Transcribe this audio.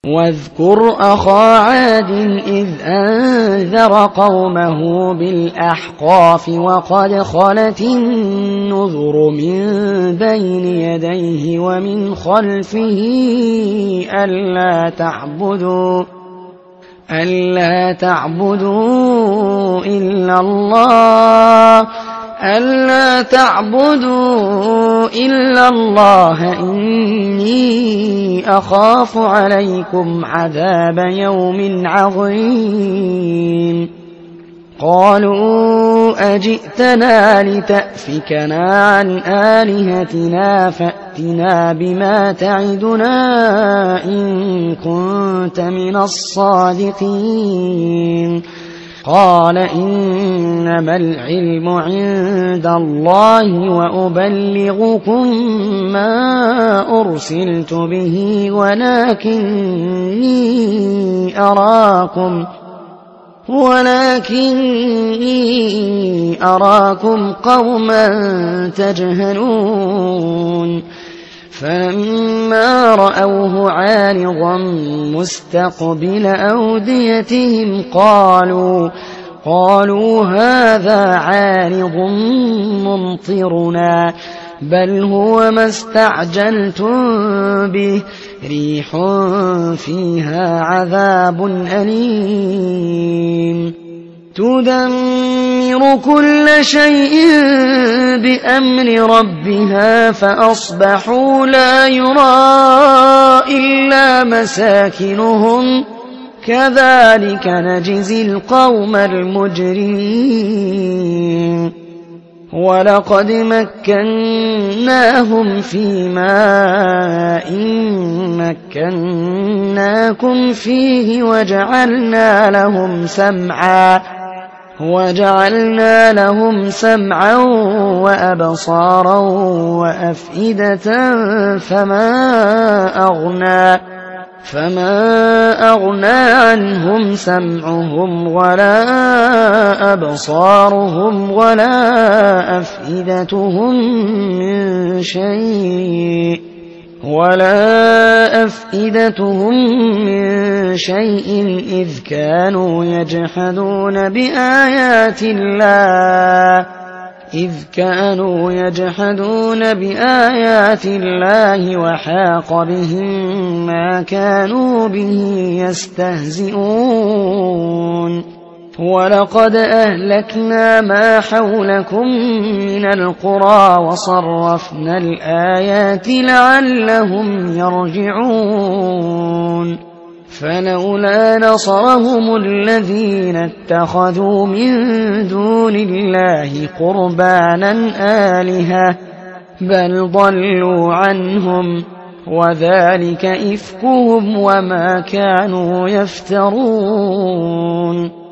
واذكر أخا عاد إذ أنذر قومه بالأحقاف وقد خلت النذر من بين يديه ومن خلفه ألا تعبدوا إلا الله إني أخاف عليكم عذاب يوم عظيم. قالوا أجئتنا لتأفكنا عن آلهتنا فأتنا بما تعدنا إن كنت من الصادقين. قال إنما العلم عند الله وأبلغكم ما أرسلت به ولكني أراكم قوما تجهلون. فلما رأوه عارضا مستقبل أوديتهم قالوا هذا عارض ممطرنا بل هو ما استعجلتم به ريح فيها عذاب أليم تدمر كل شيء بأمر ربها فأصبحوا لا يرى إلا مساكنهم كذلك نجزي القوم المجرمين. ولقد مكناهم في ماء مكناكم فيه وجعلنا لهم سمعا وأبصارا وأفئدة فما أغنى عنهم سمعهم ولا أبصارهم ولا أفئدتهم من شيء إذ كانوا يجحدون بآيات الله وحاق بهم ما كانوا به يستهزئون. ولقد أهلكنا ما حولكم من القرى وصرفنا الآيات لعلهم يرجعون. فلولا نصرهم الذين اتخذوا من دون الله قربانا آلهة بل ضلوا عنهم وذلك إفكهم وما كانوا يفترون.